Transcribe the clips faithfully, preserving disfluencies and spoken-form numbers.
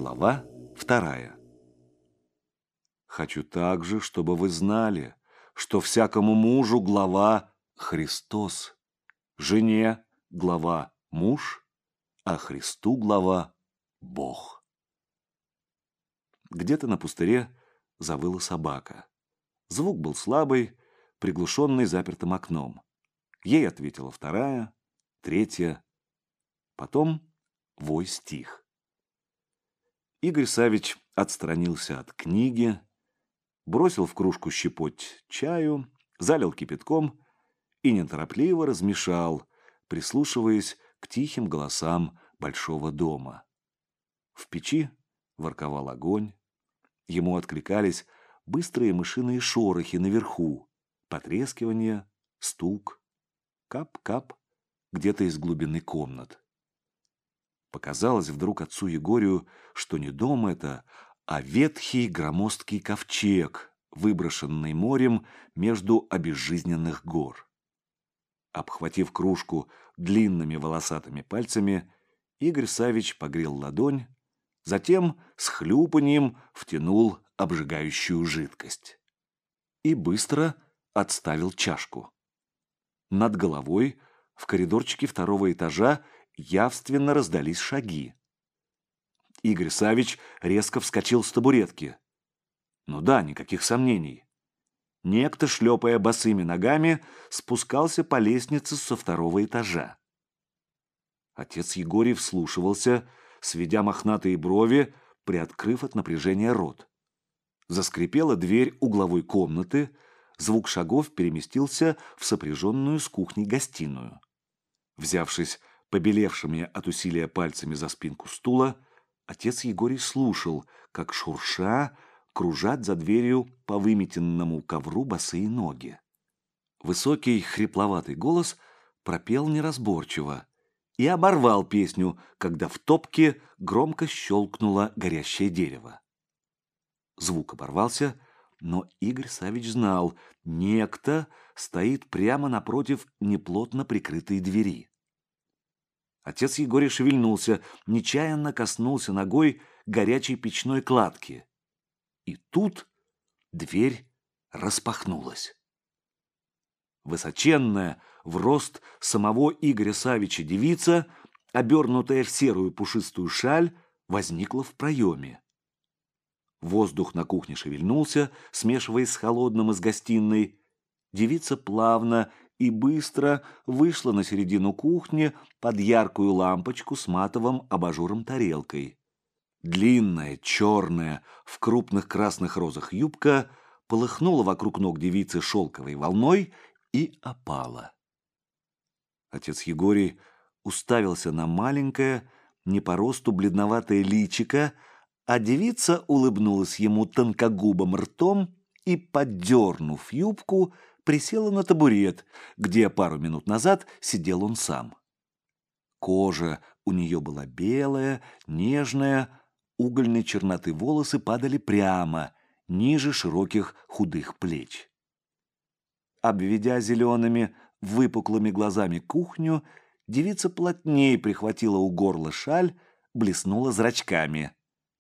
Глава вторая. Хочу также, чтобы вы знали, что всякому мужу глава Христос, жене глава муж, а Христу глава Бог. Где-то на пустыре завыла собака. Звук был слабый, приглушенный запертым окном. Ей ответила вторая, третья. Потом вой стих. Игорь Саввич отстранился от книги, бросил в кружку щепоть чаю, залил кипятком и неторопливо размешал, прислушиваясь к тихим голосам большого дома. В печи ворковал огонь, ему откликались быстрые мышиные шорохи наверху, потрескивание, стук, кап-кап где-то из глубины комнат. Показалось вдруг отцу Егорию, что не дом это, а ветхий громоздкий ковчег, выброшенный морем между обезжизненных гор. Обхватив кружку длинными волосатыми пальцами, Игорь Саввич погрел ладонь, затем с хлюпаньем втянул обжигающую жидкость и быстро отставил чашку. Над головой в коридорчике второго этажа явственно раздались шаги. Игорь Саввич резко вскочил с табуретки. Ну да, никаких сомнений. Некто, шлепая босыми ногами, спускался по лестнице со второго этажа. Отец Егорий вслушивался, сведя мохнатые брови, приоткрыв от напряжения рот. Заскрипела дверь угловой комнаты, звук шагов переместился в сопряженную с кухней гостиную. Взявшись побелевшими от усилия пальцами за спинку стула, отец Егорий слушал, как шурша кружат за дверью по выметенному ковру босые ноги. Высокий хрипловатый голос пропел неразборчиво и оборвал песню, когда в топке громко щелкнуло горящее дерево. Звук оборвался, но Игорь Саввич знал, некто стоит прямо напротив неплотно прикрытой двери. Отец Егорий шевельнулся, нечаянно коснулся ногой горячей печной кладки. И тут дверь распахнулась. Высоченная, в рост самого Игоря Саввича девица, обернутая в серую пушистую шаль, возникла в проеме. Воздух на кухне шевельнулся, смешиваясь с холодным из гостиной. Девица плавно и быстро вышла на середину кухни под яркую лампочку с матовым абажуром-тарелкой. Длинная, черная, в крупных красных розах юбка полыхнула вокруг ног девицы шелковой волной и опала. Отец Егорий уставился на маленькое, не по росту бледноватое личико, а девица улыбнулась ему тонкогубым ртом и, поддернув юбку, присела на табурет, где пару минут назад сидел он сам. Кожа у нее была белая, нежная, угольной черноты волосы падали прямо, ниже широких худых плеч. Обведя зелеными, выпуклыми глазами кухню, девица плотнее прихватила у горла шаль, блеснула зрачками.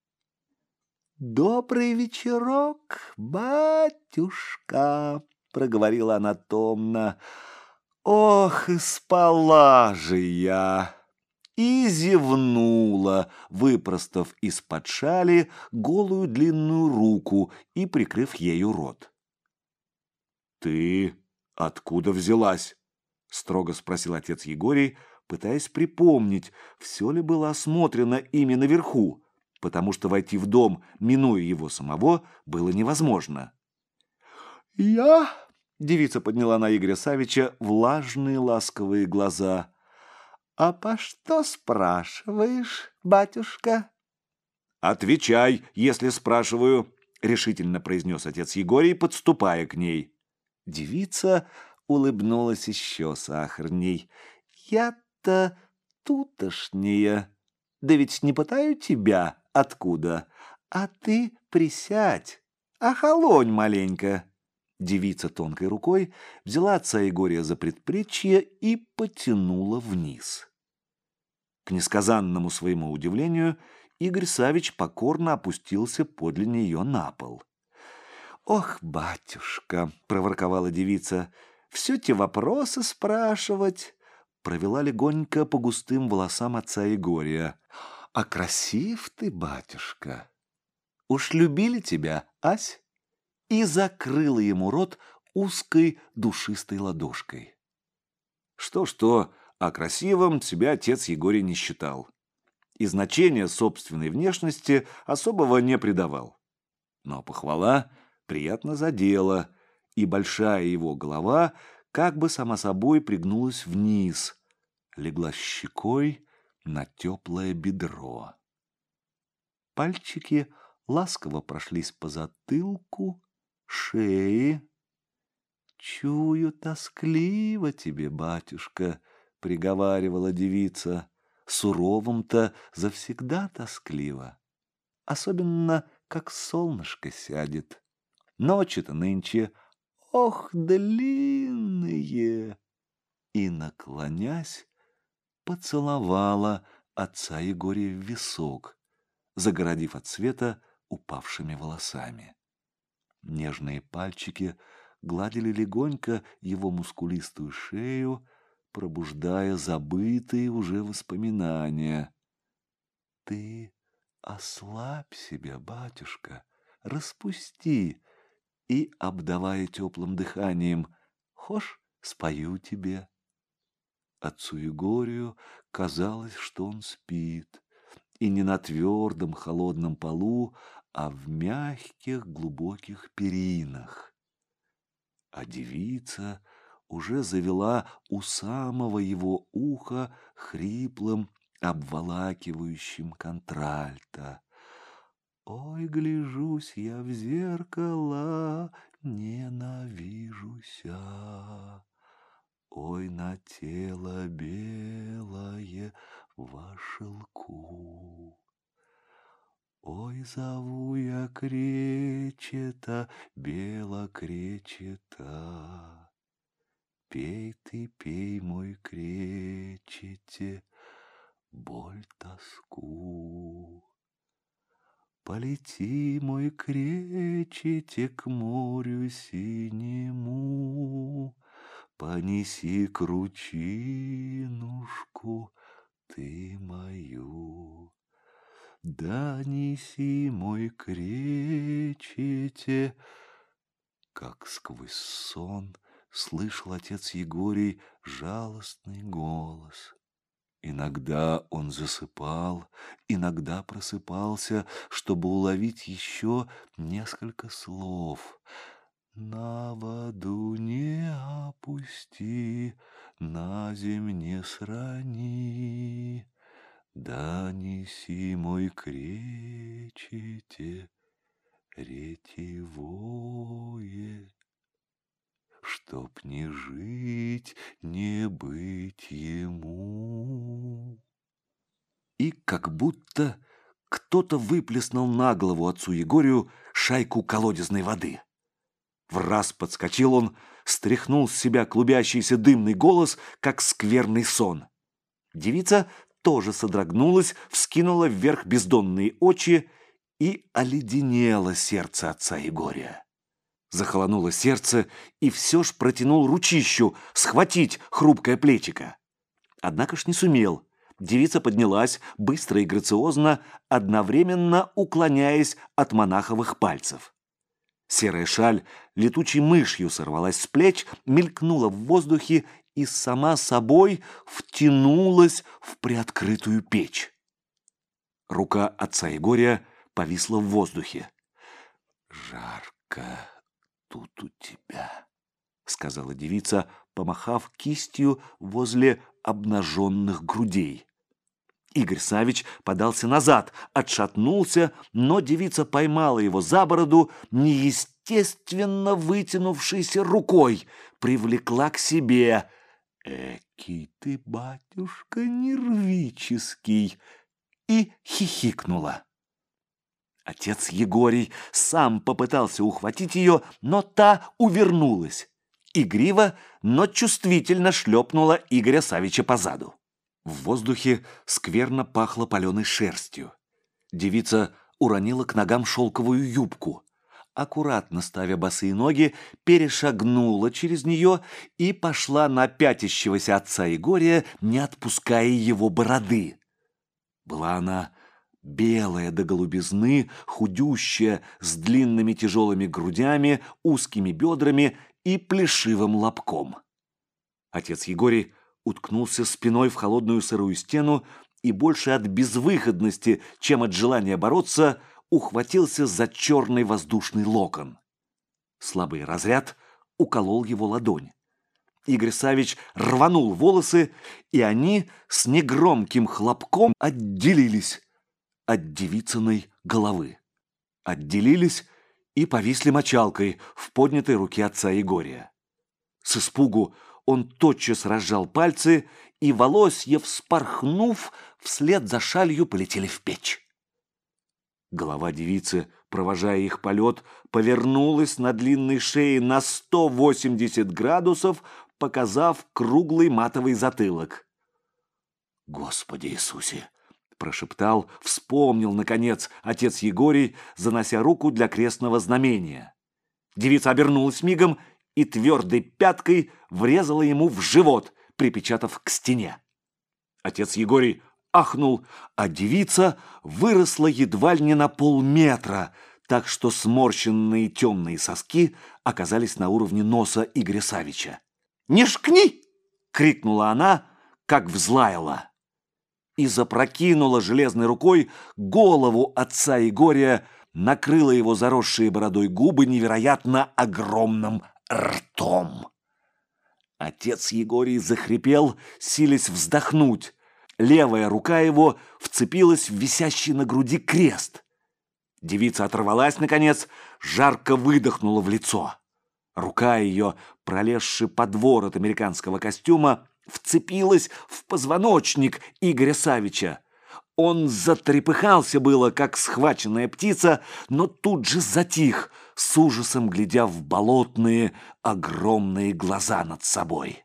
«Добрый вечерок, батюшка!» — проговорила она томно. «Ох, и спала же я!» И зевнула, выпростав из-под шали голую длинную руку и прикрыв ею рот. «Ты откуда взялась?» — строго спросил отец Егорий, пытаясь припомнить, все ли было осмотрено ими наверху, потому что войти в дом, минуя его самого, было невозможно. «Я?» — девица подняла на Игоря Саввича влажные ласковые глаза. «А по что спрашиваешь, батюшка?» «Отвечай, если спрашиваю», — решительно произнес отец Егорий, подступая к ней. Девица улыбнулась еще сахарней. «Я-то тутошняя. Да ведь не пытаю тебя, откуда. А ты присядь, охолонь маленько». Девица тонкой рукой взяла отца Егория за предплечье и потянула вниз. К несказанному своему удивлению Игорь Савич покорно опустился подле нее на пол. «Ох, батюшка!» — проворковала девица. «Все те вопросы спрашивать!» Провела легонько по густым волосам отца Егория. «А красив ты, батюшка! Уж любили тебя, ась?» И закрыла ему рот узкой душистой ладошкой. Что-что, а красивым себя отец Егорий не считал. И значения собственной внешности особого не придавал. Но похвала приятно задела, и большая его голова как бы сама собой пригнулась вниз, легла щекой на теплое бедро. Пальчики ласково прошлись по затылку, шее. «Чую, тоскливо тебе, батюшка», — приговаривала девица. «Суровым-то завсегда тоскливо, особенно как солнышко сядет. Ночи-то нынче, ох, длинные!» И, наклонясь, поцеловала отца Егория в висок, загородив от света упавшими волосами. Нежные пальчики гладили легонько его мускулистую шею, пробуждая забытые уже воспоминания. «Ты ослабь себя, батюшка, распусти!» И, обдавая теплым дыханием, «Хошь, спою тебе». Отцу Егорию казалось, что он спит, и не на твердом холодном полу, а в мягких глубоких перинах. А девица уже завела у самого его уха хриплым, обволакивающим контральто. «Ой, гляжусь я в зеркало, ненавижуся. Ой, на тело белое во шелку. Ой, зову я кречета, белокречета. Пей ты, пей, мой кречете, боль, тоску. Полети, мой кречете, к морю синему, понеси кручинушку ты мою. Да неси, мой кречете». Как сквозь сон слышал отец Егорий жалостный голос. Иногда он засыпал, иногда просыпался, чтобы уловить еще несколько слов. «На воду не опусти, на земь не срани, да неси, мой кречете, ретевое, чтоб не жить, не быть ему». И как будто кто-то выплеснул на голову отцу Егорию шайку колодезной воды. Враз подскочил он, стряхнул с себя клубящийся дымный голос, как скверный сон. Девица тоже содрогнулась, вскинула вверх бездонные очи, и оледенело сердце отца Егория. Захолонуло сердце, и все ж протянул ручищу схватить хрупкое плечико. Однако ж не сумел. Девица поднялась, быстро и грациозно, одновременно уклоняясь от монаховых пальцев. Серая шаль летучей мышью сорвалась с плеч, мелькнула в воздухе и сама собой втянулась в приоткрытую печь. Рука отца Егория повисла в воздухе. «Жарко тут у тебя», — сказала девица, помахав кистью возле обнаженных грудей. Игорь Савич подался назад, отшатнулся, но девица поймала его за бороду, неестественно вытянувшейся рукой, привлекла к себе. «Экий ты, батюшка, нервический!» и хихикнула. Отец Егорий сам попытался ухватить ее, но та увернулась. Игриво, но чувствительно шлепнула Игоря Савича по заду. В воздухе скверно пахло паленой шерстью. Девица уронила к ногам шелковую юбку. Аккуратно ставя босые ноги, перешагнула через нее и пошла на пятящегося отца Егория, не отпуская его бороды. Была она белая до голубизны, худющая, с длинными тяжелыми грудями, узкими бедрами и плешивым лобком. Отец Егорий уткнулся спиной в холодную сырую стену и больше от безвыходности, чем от желания бороться, ухватился за черный воздушный локон. Слабый разряд уколол его ладонь. Игорь Саввич рванул волосы, и они с негромким хлопком отделились от девицыной головы. Отделились и повисли мочалкой в поднятой руке отца Егория. С испугу он тотчас разжал пальцы, и волосья, вспорхнув, вслед за шалью полетели в печь. Голова девицы, провожая их полет, повернулась на длинной шее на сто восемьдесят градусов, показав круглый матовый затылок. «Господи Иисусе!» — прошептал, вспомнил, наконец, отец Егорий, занося руку для крестного знамения. Девица обернулась мигом и твердой пяткой врезала ему в живот, припечатав к стене. Отец Егорий ахнул, а девица выросла едва ли не на полметра, так что сморщенные темные соски оказались на уровне носа Игоря Саввича. «Не шкни!» — крикнула она, как взлаяла, и запрокинула железной рукой голову отца Егория, накрыла его заросшие бородой губы невероятно огромным ртом. Отец Егорий захрипел, силясь вздохнуть. Левая рука его вцепилась в висящий на груди крест. Девица оторвалась, наконец, жарко выдохнула в лицо. Рука ее, пролезши под ворот американского костюма, вцепилась в позвоночник Игоря Саввича. Он затрепыхался было, как схваченная птица, но тут же затих, с ужасом глядя в болотные, огромные глаза над собой.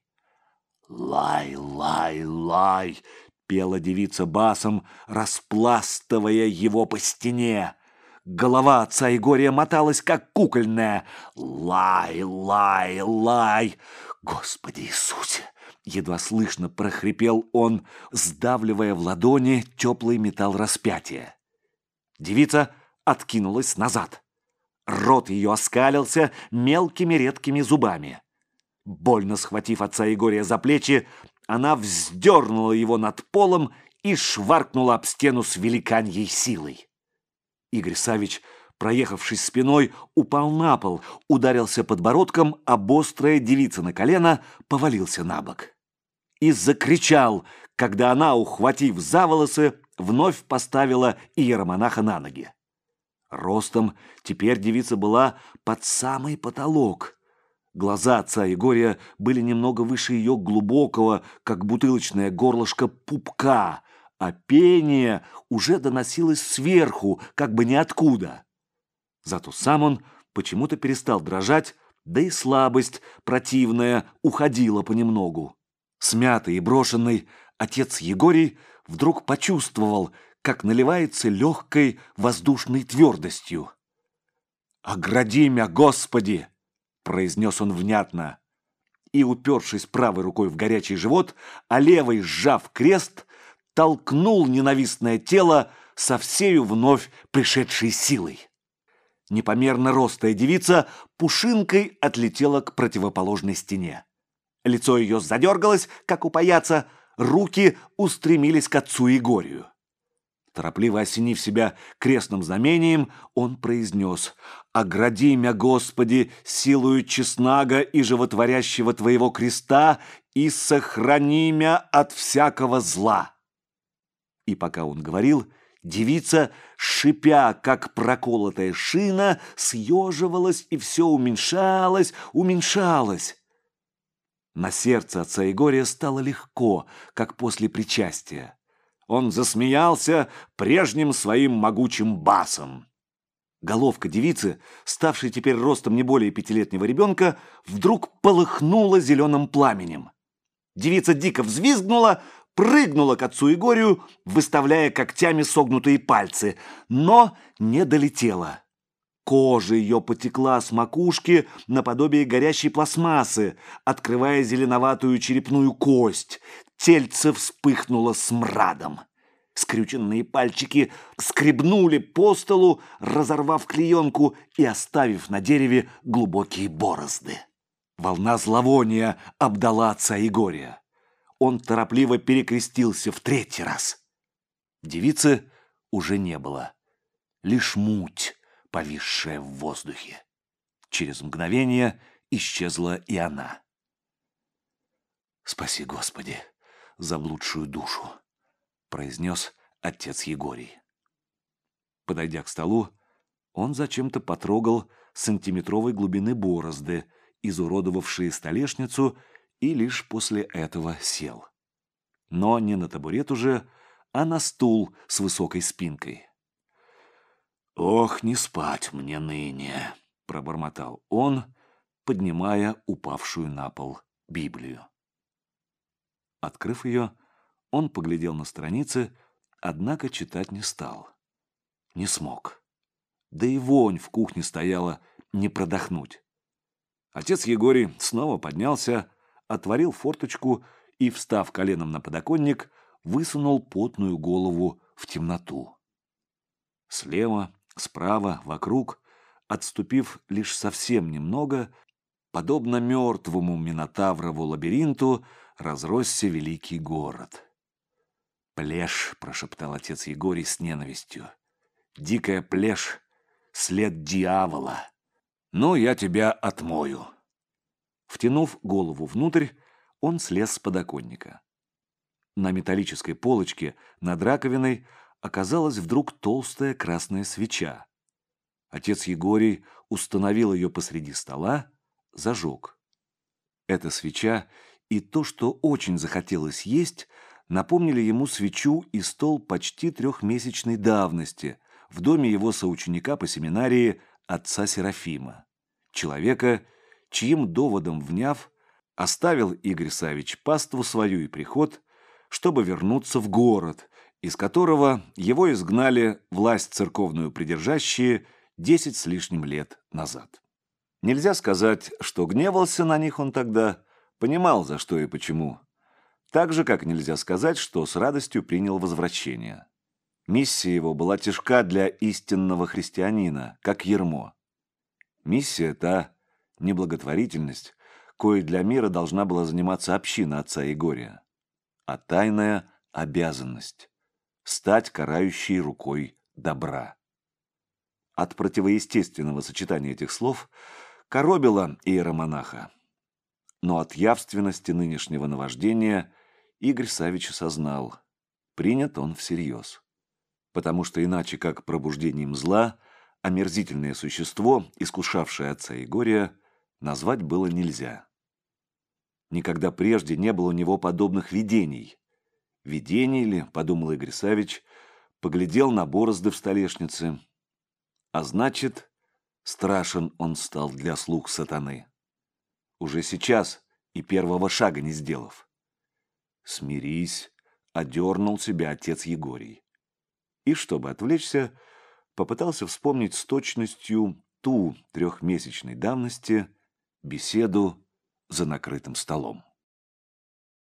«Лай, лай, лай!» — пела девица басом, распластывая его по стене. Голова отца Егория моталась, как кукольная. «Лай, лай, лай! Господи Иисусе!» Едва слышно прохрипел он, сдавливая в ладони теплый металл распятия. Девица откинулась назад. Рот ее оскалился мелкими редкими зубами. Больно схватив отца Егория за плечи, она вздернула его над полом и шваркнула об стену с великаньей силой. Игорь Саввич, проехавшись спиной, упал на пол, ударился подбородком, а острая девица на колено повалился на бок. И закричал, когда она, ухватив за волосы, вновь поставила иеромонаха на ноги. Ростом теперь девица была под самый потолок. Глаза отца Егория были немного выше ее глубокого, как бутылочное горлышко, пупка, а пение уже доносилось сверху, как бы ниоткуда. Зато сам он почему-то перестал дрожать, да и слабость противная уходила понемногу. Смятый и брошенный отец Егорий вдруг почувствовал, как наливается легкой воздушной твердостью. «Огради мя, Господи!» — произнес он внятно. И, упершись правой рукой в горячий живот, а левой, сжав крест, толкнул ненавистное тело со всею вновь пришедшей силой. Непомерно ростая девица пушинкой отлетела к противоположной стене. Лицо ее задергалось, как у паяца, руки устремились к отцу Егорию. Торопливо осенив себя крестным знамением, он произнес: «Огради мя, Господи, силою честнага и животворящего Твоего креста, и сохрани мя от всякого зла». И пока он говорил, девица, шипя, как проколотая шина, съеживалась и все уменьшалась, уменьшалась. На сердце отца Егория стало легко, как после причастия. Он засмеялся прежним своим могучим басом. Головка девицы, ставшей теперь ростом не более пятилетнего ребенка, вдруг полыхнула зеленым пламенем. Девица дико взвизгнула, прыгнула к отцу Егорию, выставляя когтями согнутые пальцы, но не долетела. Кожа ее потекла с макушки наподобие горящей пластмассы, открывая зеленоватую черепную кость. Тельце вспыхнуло смрадом. Скрюченные пальчики скребнули по столу, разорвав клеенку и оставив на дереве глубокие борозды. Волна зловония обдала отца Егория. Он торопливо перекрестился в третий раз. Девицы уже не было. Лишь муть, повисшая в воздухе. Через мгновение исчезла и она. «Спаси, Господи, заблудшую душу», — произнес отец Егорий. Подойдя к столу, он зачем-то потрогал сантиметровой глубины борозды, изуродовавшие столешницу, и лишь после этого сел. Но не на табурет уже, а на стул с высокой спинкой. «Ох, не спать мне ныне», — пробормотал он, поднимая упавшую на пол Библию. Открыв ее, он поглядел на страницы, однако читать не стал. Не смог. Да и вонь в кухне стояла не продохнуть. Отец Егорий снова поднялся, отворил форточку и, встав коленом на подоконник, высунул потную голову в темноту. Слева, справа, вокруг, отступив лишь совсем немного, подобно мертвому Минотаврову лабиринту, разросся великий город. «Плешь», — прошептал отец Егорий с ненавистью, — «дикая плешь, след дьявола. Ну, я тебя отмою». Втянув голову внутрь, он слез с подоконника. На металлической полочке над раковиной оказалась вдруг толстая красная свеча. Отец Егорий установил ее посреди стола, зажег. Эта свеча и то, что очень захотелось есть, напомнили ему свечу и стол почти трехмесячной давности в доме его соученика по семинарии отца Серафима, человека, чьим доводом вняв, оставил Игорь Саввич паству свою и приход, чтобы вернуться в город, из которого его изгнали власть церковную придержащие десять с лишним лет назад. Нельзя сказать, что гневался на них он тогда, понимал, за что и почему. Так же, как нельзя сказать, что с радостью принял возвращение. Миссия его была тяжка для истинного христианина, как ярмо. Миссия та – неблаготворительность, коей для мира должна была заниматься община отца Егория, а тайная обязанность – стать карающей рукой добра. От противоестественного сочетания этих слов коробило иеромонаха. Но от явственности нынешнего наваждения Игорь Саввич осознал – принят он всерьез. Потому что иначе как пробуждением зла омерзительное существо, искушавшее отца Егория, назвать было нельзя. Никогда прежде не было у него подобных видений. Видений ли, подумал Игорь Саввич, поглядел на борозды в столешнице. А значит, страшен он стал для слуг сатаны. Уже сейчас и первого шага не сделав. «Смирись», — одернул себя отец Егорий. И, чтобы отвлечься, попытался вспомнить с точностью ту трехмесячной давности беседу за накрытым столом.